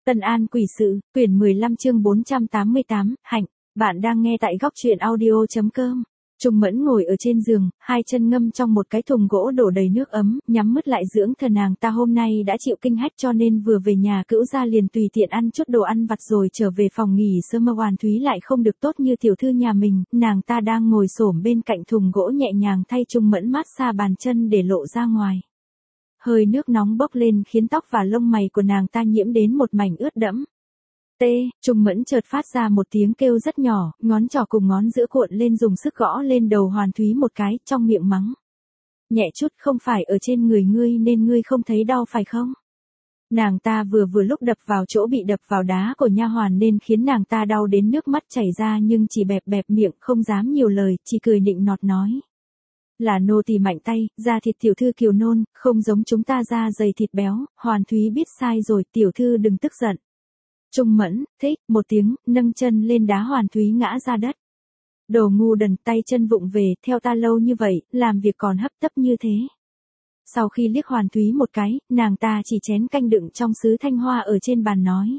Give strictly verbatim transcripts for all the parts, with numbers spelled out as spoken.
Tân An Quỷ Sự, quyển mười lăm chương bốn trăm tám mươi tám, Hạnh, bạn đang nghe tại góc truyện audio.com. Trung Mẫn ngồi ở trên giường, hai chân ngâm trong một cái thùng gỗ đổ đầy nước ấm, nhắm mắt lại dưỡng thần. Nàng ta hôm nay đã chịu kinh hách cho nên vừa về nhà Cữu gia liền tùy tiện ăn chút đồ ăn vặt rồi trở về phòng nghỉ sớm. Mà Hoàn Thúy lại không được tốt như tiểu thư nhà mình, nàng ta đang ngồi xổm bên cạnh thùng gỗ nhẹ nhàng thay Trung Mẫn mát xa bàn chân để lộ ra ngoài. Hơi nước nóng bốc lên khiến tóc và lông mày của nàng ta nhiễm đến một mảnh ướt đẫm. Tê, Trung Mẫn chợt phát ra một tiếng kêu rất nhỏ, ngón trỏ cùng ngón giữa cuộn lên dùng sức gõ lên đầu Hoàn Thúy một cái, trong miệng mắng. Nhẹ chút, không phải ở trên người ngươi nên ngươi không thấy đau phải không? Nàng ta vừa vừa lúc đập vào chỗ bị đập vào đá của nha hoàn nên khiến nàng ta đau đến nước mắt chảy ra, nhưng chỉ bẹp bẹp miệng không dám nhiều lời, chỉ cười nịnh nọt nói. Là nô tỳ mạnh tay, da thịt tiểu thư kiều nôn, không giống chúng ta da dày thịt béo. Hoàn Thúy biết sai rồi, tiểu thư đừng tức giận. Trung Mẫn, thích, một tiếng, nâng chân lên đá Hoàn Thúy ngã ra đất. Đồ ngu đần, tay chân vụng về, theo ta lâu như vậy, làm việc còn hấp tấp như thế. Sau khi liếc Hoàn Thúy một cái, nàng ta chỉ chén canh đựng trong sứ thanh hoa ở trên bàn nói.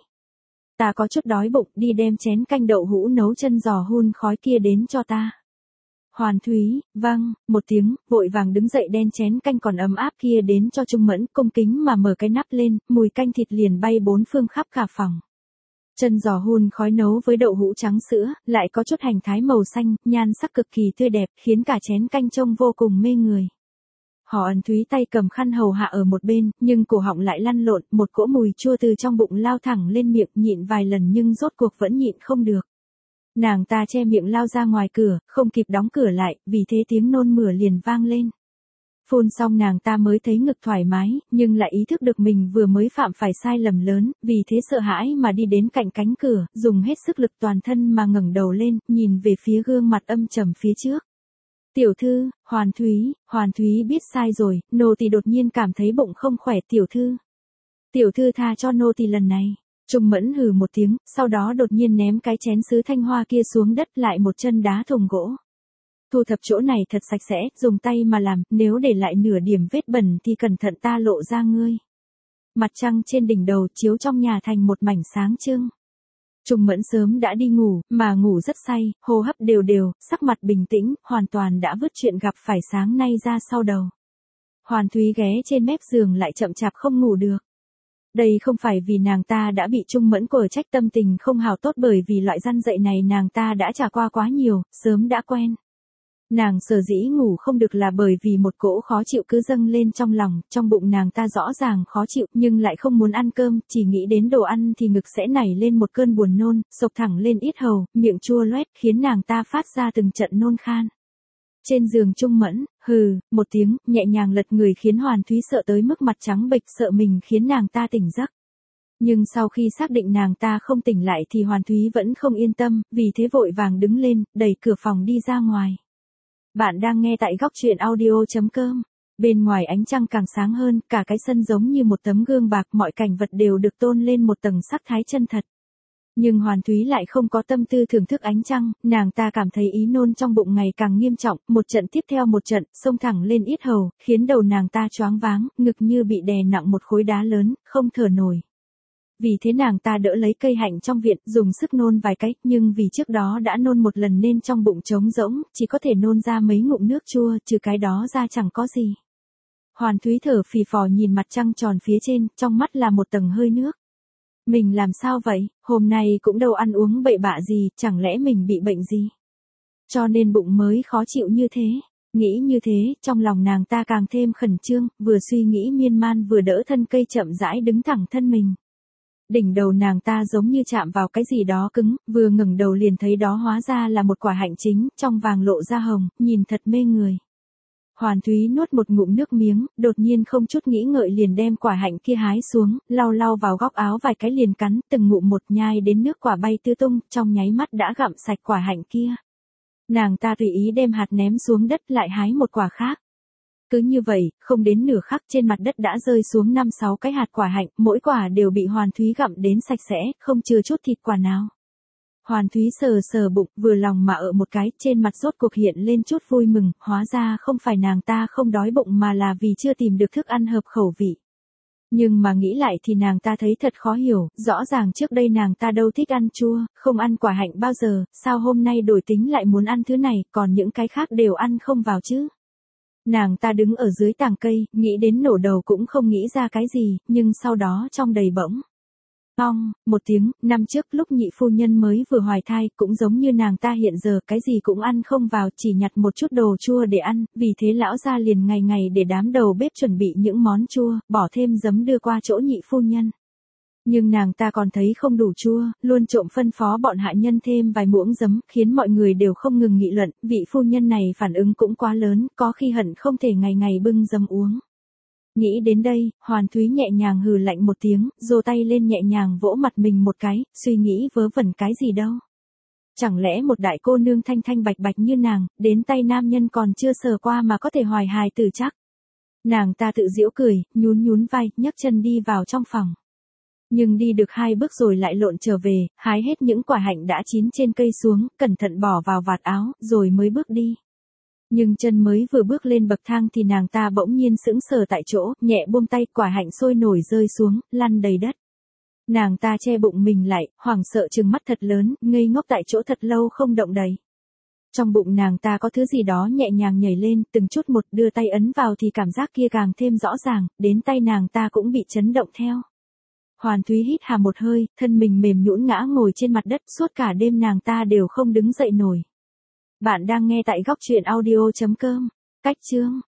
Ta có chút đói bụng, đi đem chén canh đậu hũ nấu chân giò hun khói kia đến cho ta. Hoàn Thúy, vâng, một tiếng, vội vàng đứng dậy đem chén canh còn ấm áp kia đến cho Trung Mẫn, cung kính mà mở cái nắp lên, mùi canh thịt liền bay bốn phương khắp cả phòng. Chân giò hun khói nấu với đậu hũ trắng sữa, lại có chút hành thái màu xanh, nhan sắc cực kỳ tươi đẹp, khiến cả chén canh trông vô cùng mê người. Họ Ẩn Thúy tay cầm khăn hầu hạ ở một bên, nhưng cổ họng lại lăn lộn, một cỗ mùi chua từ trong bụng lao thẳng lên miệng, nhịn vài lần nhưng rốt cuộc vẫn nhịn không được. Nàng ta che miệng lao ra ngoài cửa, không kịp đóng cửa lại, vì thế tiếng nôn mửa liền vang lên. Phun xong nàng ta mới thấy ngực thoải mái, nhưng lại ý thức được mình vừa mới phạm phải sai lầm lớn, vì thế sợ hãi mà đi đến cạnh cánh cửa, dùng hết sức lực toàn thân mà ngẩng đầu lên, nhìn về phía gương mặt âm trầm phía trước. Tiểu thư, Hoàn Thúy, Hoàn Thúy biết sai rồi, nô tỳ đột nhiên cảm thấy bụng không khỏe. Tiểu thư, tiểu thư tha cho nô tỳ lần này. Trung Mẫn hừ một tiếng, sau đó đột nhiên ném cái chén sứ thanh hoa kia xuống đất, lại một chân đá thùng gỗ. Thu thập chỗ này thật sạch sẽ, dùng tay mà làm, nếu để lại nửa điểm vết bẩn thì cẩn thận ta lộ ra ngươi. Mặt trăng trên đỉnh đầu chiếu trong nhà thành một mảnh sáng trưng. Trung Mẫn sớm đã đi ngủ, mà ngủ rất say, hô hấp đều đều, sắc mặt bình tĩnh, hoàn toàn đã vứt chuyện gặp phải sáng nay ra sau đầu. Hoàn Thúy ghé trên mép giường lại chậm chạp không ngủ được. Đây không phải vì nàng ta đã bị Trung Mẫn quở trách tâm tình không hào tốt, bởi vì loại răn dạy này nàng ta đã trải qua quá nhiều, sớm đã quen. Nàng sở dĩ ngủ không được là bởi vì một cỗ khó chịu cứ dâng lên trong lòng, trong bụng nàng ta rõ ràng khó chịu nhưng lại không muốn ăn cơm, chỉ nghĩ đến đồ ăn thì ngực sẽ nảy lên một cơn buồn nôn, sộc thẳng lên yết hầu, miệng chua loét khiến nàng ta phát ra từng trận nôn khan. Trên giường Trung Mẫn, hừ, một tiếng, nhẹ nhàng lật người khiến Hoàn Thúy sợ tới mức mặt trắng bệch, sợ mình khiến nàng ta tỉnh giấc. Nhưng sau khi xác định nàng ta không tỉnh lại thì Hoàn Thúy vẫn không yên tâm, vì thế vội vàng đứng lên, đẩy cửa phòng đi ra ngoài. Bạn đang nghe tại góc truyện audio.com. Bên ngoài ánh trăng càng sáng hơn, cả cái sân giống như một tấm gương bạc, mọi cảnh vật đều được tôn lên một tầng sắc thái chân thật. Nhưng Hoàn Thúy lại không có tâm tư thưởng thức ánh trăng, nàng ta cảm thấy ý nôn trong bụng ngày càng nghiêm trọng, một trận tiếp theo một trận, xông thẳng lên yết hầu, khiến đầu nàng ta choáng váng, ngực như bị đè nặng một khối đá lớn, không thở nổi. Vì thế nàng ta đỡ lấy cây hạnh trong viện, dùng sức nôn vài cái, nhưng vì trước đó đã nôn một lần nên trong bụng trống rỗng, chỉ có thể nôn ra mấy ngụm nước chua, trừ cái đó ra chẳng có gì. Hoàn Thúy thở phì phò nhìn mặt trăng tròn phía trên, trong mắt là một tầng hơi nước. Mình làm sao vậy, hôm nay cũng đâu ăn uống bậy bạ gì, chẳng lẽ mình bị bệnh gì? Cho nên bụng mới khó chịu như thế. Nghĩ như thế, trong lòng nàng ta càng thêm khẩn trương, vừa suy nghĩ miên man vừa đỡ thân cây chậm rãi đứng thẳng thân mình. Đỉnh đầu nàng ta giống như chạm vào cái gì đó cứng, vừa ngẩng đầu liền thấy đó hóa ra là một quả hạnh chính, trong vàng lộ ra hồng, nhìn thật mê người. Hoàn Thúy nuốt một ngụm nước miếng, đột nhiên không chút nghĩ ngợi liền đem quả hạnh kia hái xuống, lau lau vào góc áo vài cái liền cắn, từng ngụm một nhai đến nước quả bay tứ tung, trong nháy mắt đã gặm sạch quả hạnh kia. Nàng ta tùy ý đem hạt ném xuống đất, lại hái một quả khác. Cứ như vậy, không đến nửa khắc trên mặt đất đã rơi xuống năm sáu cái hạt quả hạnh, mỗi quả đều bị Hoàn Thúy gặm đến sạch sẽ, không chừa chút thịt quả nào. Hoàn Thúy sờ sờ bụng, vừa lòng mà ở một cái, trên mặt rốt cuộc hiện lên chút vui mừng, hóa ra không phải nàng ta không đói bụng mà là vì chưa tìm được thức ăn hợp khẩu vị. Nhưng mà nghĩ lại thì nàng ta thấy thật khó hiểu, rõ ràng trước đây nàng ta đâu thích ăn chua, không ăn quả hạnh bao giờ, sao hôm nay đổi tính lại muốn ăn thứ này, còn những cái khác đều ăn không vào chứ. Nàng ta đứng ở dưới tàng cây, nghĩ đến nổ đầu cũng không nghĩ ra cái gì, nhưng sau đó trong đầy bỗng. Ong, một tiếng, năm trước lúc nhị phu nhân mới vừa hoài thai, cũng giống như nàng ta hiện giờ, cái gì cũng ăn không vào, chỉ nhặt một chút đồ chua để ăn, vì thế lão gia liền ngày ngày để đám đầu bếp chuẩn bị những món chua, bỏ thêm giấm đưa qua chỗ nhị phu nhân. Nhưng nàng ta còn thấy không đủ chua, luôn trộm phân phó bọn hạ nhân thêm vài muỗng giấm, khiến mọi người đều không ngừng nghị luận, vị phu nhân này phản ứng cũng quá lớn, có khi hận không thể ngày ngày bưng giấm uống. Nghĩ đến đây, Hoàn Thúy nhẹ nhàng hừ lạnh một tiếng, giơ tay lên nhẹ nhàng vỗ mặt mình một cái, suy nghĩ vớ vẩn cái gì đâu. Chẳng lẽ một đại cô nương thanh thanh bạch bạch như nàng, đến tay nam nhân còn chưa sờ qua mà có thể hoài hài tử chắc. Nàng ta tự giễu cười, nhún nhún vai, nhấc chân đi vào trong phòng. Nhưng đi được hai bước rồi lại lộn trở về, hái hết những quả hạnh đã chín trên cây xuống, cẩn thận bỏ vào vạt áo, rồi mới bước đi. Nhưng chân mới vừa bước lên bậc thang thì nàng ta bỗng nhiên sững sờ tại chỗ, nhẹ buông tay, quả hạnh sôi nổi rơi xuống, lăn đầy đất. Nàng ta che bụng mình lại, hoảng sợ trừng mắt thật lớn, ngây ngốc tại chỗ thật lâu không động đậy. Trong bụng nàng ta có thứ gì đó nhẹ nhàng nhảy lên, từng chút một đưa tay ấn vào thì cảm giác kia càng thêm rõ ràng, đến tay nàng ta cũng bị chấn động theo. Hoàn Thúy hít hà một hơi, thân mình mềm nhũn ngã ngồi trên mặt đất, suốt cả đêm nàng ta đều không đứng dậy nổi. Bạn đang nghe tại góc truyện audio chấm com. Cách chương